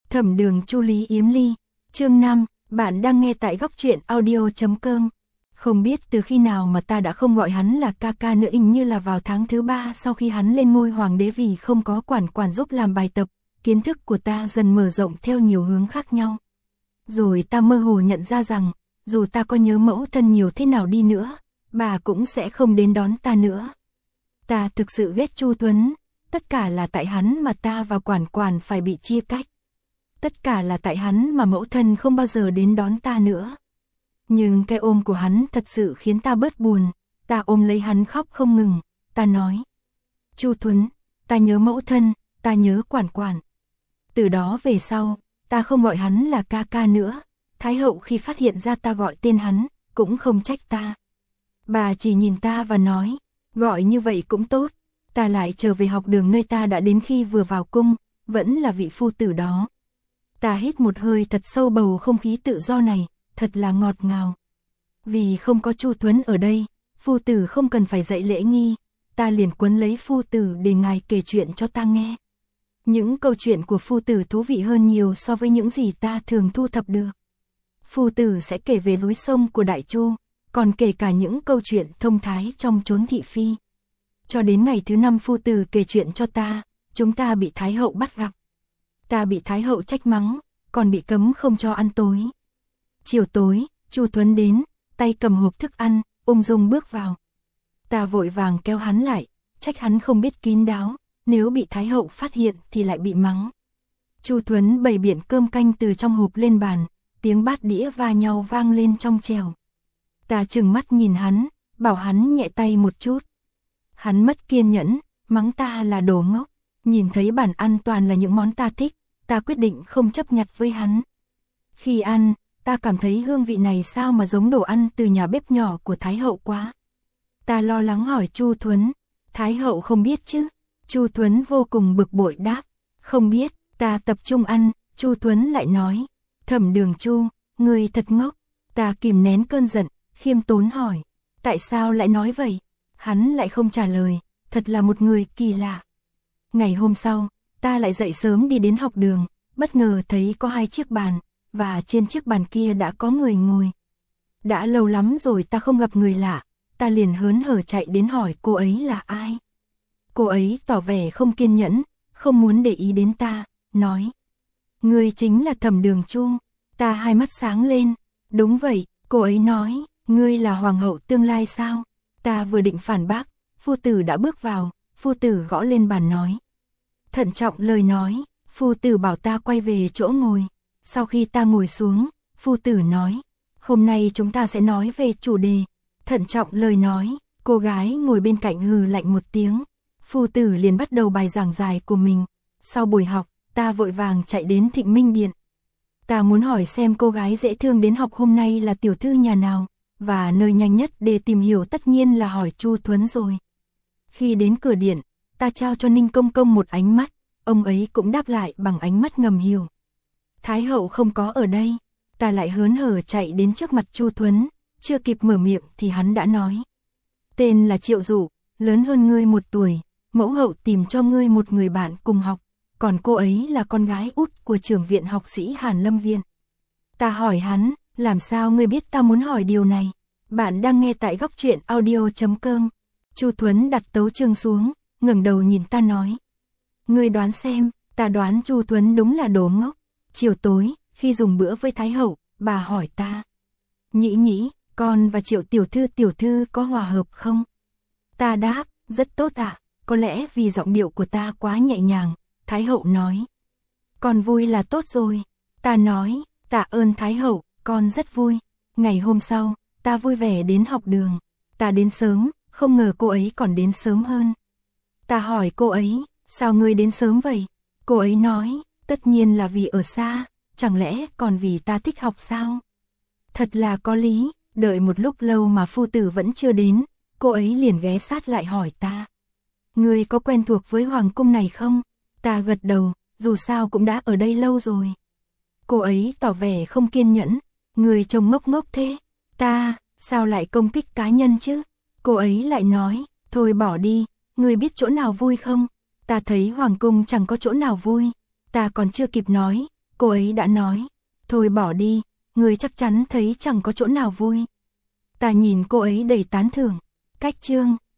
Thẩm Đường Chu Lý Yếm Ly, chương 5, bạn đang nghe tại góc truyện audio.com. Không biết từ khi nào mà ta đã không gọi hắn là ca ca nữa, hình như là vào tháng thứ 3 sau khi hắn lên ngôi hoàng đế, vì không có quản giúp làm bài tập, kiến thức của ta dần mở rộng theo nhiều hướng khác nhau. Rồi ta mơ hồ nhận ra rằng, dù ta có nhớ mẫu thân nhiều thế nào đi nữa, bà cũng sẽ không đến đón ta nữa. Ta thực sự ghét Chu Tuấn, tất cả là tại hắn mà ta và Quản phải bị chia cách. Tất cả là tại hắn mà mẫu thân không bao giờ đến đón ta nữa. Nhưng cái ôm của hắn thật sự khiến ta bớt buồn, ta ôm lấy hắn khóc không ngừng, ta nói: Chu Tuấn, ta nhớ mẫu thân, ta nhớ Quản. Từ đó về sau, ta không gọi hắn là ca ca nữa. Thái hậu khi phát hiện ra ta gọi tên hắn, cũng không trách ta. Bà chỉ nhìn ta và nói, gọi như vậy cũng tốt. Ta lại trở về học đường nơi ta đã đến khi vừa vào cung, vẫn là vị phu tử đó. Ta hít một hơi thật sâu, bầu không khí tự do này, thật là ngọt ngào. Vì không có Chu Tuấn ở đây, phu tử không cần phải dạy lễ nghi, ta liền quấn lấy phu tử để ngài kể chuyện cho ta nghe. Những câu chuyện của phu tử thú vị hơn nhiều so với những gì ta thường thu thập được. Phu tử sẽ kể về núi sông của Đại Chu, còn kể cả những câu chuyện thông thái trong chốn thị phi. Cho đến ngày thứ 5 phu tử kể chuyện cho ta, chúng ta bị Thái hậu bắt gặp. Ta bị Thái hậu trách mắng, còn bị cấm không cho ăn tối. Chiều tối, Chu Tuấn đến, tay cầm hộp thức ăn, ung dung bước vào. Ta vội vàng kéo hắn lại, trách hắn không biết kín đáo, nếu bị Thái hậu phát hiện thì lại bị mắng. Chu Tuấn bày biện cơm canh từ trong hộp lên bàn, tiếng bát đĩa va nhau vang lên trong trèo. Ta trừng mắt nhìn hắn, bảo hắn nhẹ tay một chút. Hắn mất kiên nhẫn, mắng ta là đồ ngốc. Nhìn thấy bàn ăn toàn là những món ta thích, ta quyết định không chấp nhặt với hắn. Khi ăn, ta cảm thấy hương vị này sao mà giống đồ ăn từ nhà bếp nhỏ của Thái hậu quá. Ta lo lắng hỏi Chu Tuấn, Thái hậu không biết chứ? Chu Tuấn vô cùng bực bội đáp, không biết. Ta tập trung ăn, Chu Tuấn lại nói, Thẩm Đường Chu, ngươi thật ngốc. Ta kìm nén cơn giận, khiêm tốn hỏi, tại sao lại nói vậy? Hắn lại không trả lời, thật là một người kỳ lạ. Ngày hôm sau, ta lại dậy sớm đi đến học đường, bất ngờ thấy có 2 chiếc bàn, và trên chiếc bàn kia đã có người ngồi. Đã lâu lắm rồi ta không gặp người lạ, ta liền hớn hở chạy đến hỏi cô ấy là ai. Cô ấy tỏ vẻ không kiên nhẫn, không muốn để ý đến ta, nói, ngươi chính là Thẩm Đường Chu. Ta hai mắt sáng lên, đúng vậy, cô ấy nói, ngươi là hoàng hậu tương lai sao? Ta vừa định phản bác, phu tử đã bước vào, phu tử gõ lên bàn nói. Thận trọng lời nói, phu tử bảo ta quay về chỗ ngồi. Sau khi ta ngồi xuống, phu tử nói, hôm nay chúng ta sẽ nói về chủ đề. Thận trọng lời nói, cô gái ngồi bên cạnh hừ lạnh một tiếng. Phu tử liền bắt đầu bài giảng dài của mình. Sau buổi học, ta vội vàng chạy đến Thịnh Minh Điện. Ta muốn hỏi xem cô gái dễ thương đến học hôm nay là tiểu thư nhà nào, và nơi nhanh nhất để tìm hiểu tất nhiên là hỏi Chu Tuấn rồi. Khi đến cửa điện, ta trao cho Ninh Công Công một ánh mắt, ông ấy cũng đáp lại bằng ánh mắt ngầm hiểu. Thái hậu không có ở đây, ta lại hớn hở chạy đến trước mặt Chu Tuấn, chưa kịp mở miệng thì hắn đã nói. Tên là Triệu Dụ, lớn hơn ngươi 1 tuổi, mẫu hậu tìm cho ngươi một người bạn cùng học, còn cô ấy là con gái út của trưởng viện học sĩ Hàn Lâm Viện. Ta hỏi hắn, làm sao ngươi biết ta muốn hỏi điều này? Bạn đang nghe tại góc truyện audio.com. Chu Tuấn đặt tấu chương xuống, ngẩng đầu nhìn ta nói. Ngươi đoán xem. Ta đoán Chu Tuấn đúng là đồ ngốc. Chiều tối, khi dùng bữa với Thái hậu, bà hỏi ta. Nhĩ, con và Triệu tiểu thư có hòa hợp không? Ta đáp, rất tốt ạ. Có lẽ vì giọng điệu của ta quá nhẹ nhàng. Thái hậu nói, con vui là tốt rồi. Ta nói, tạ ơn Thái hậu, con rất vui. Ngày hôm sau, ta vui vẻ đến học đường. Ta đến sớm, không ngờ cô ấy còn đến sớm hơn. Ta hỏi cô ấy, sao ngươi đến sớm vậy? Cô ấy nói, tất nhiên là vì ở xa, chẳng lẽ còn vì ta thích học sao? Thật là có lý. Đợi một lúc lâu mà phu tử vẫn chưa đến, cô ấy liền ghé sát lại hỏi ta. Ngươi có quen thuộc với hoàng cung này không? Ta gật đầu, dù sao cũng đã ở đây lâu rồi. Cô ấy tỏ vẻ không kiên nhẫn, người trông ngốc ngốc thế. Ta, sao lại công kích cá nhân chứ? Cô ấy lại nói, thôi bỏ đi, ngươi biết chỗ nào vui không? Ta thấy hoàng cung chẳng có chỗ nào vui. Ta còn chưa kịp nói, Cô ấy đã nói, thôi bỏ đi, người chắc chắn thấy chẳng có chỗ nào vui. Ta nhìn cô ấy đầy tán thưởng. Cách chương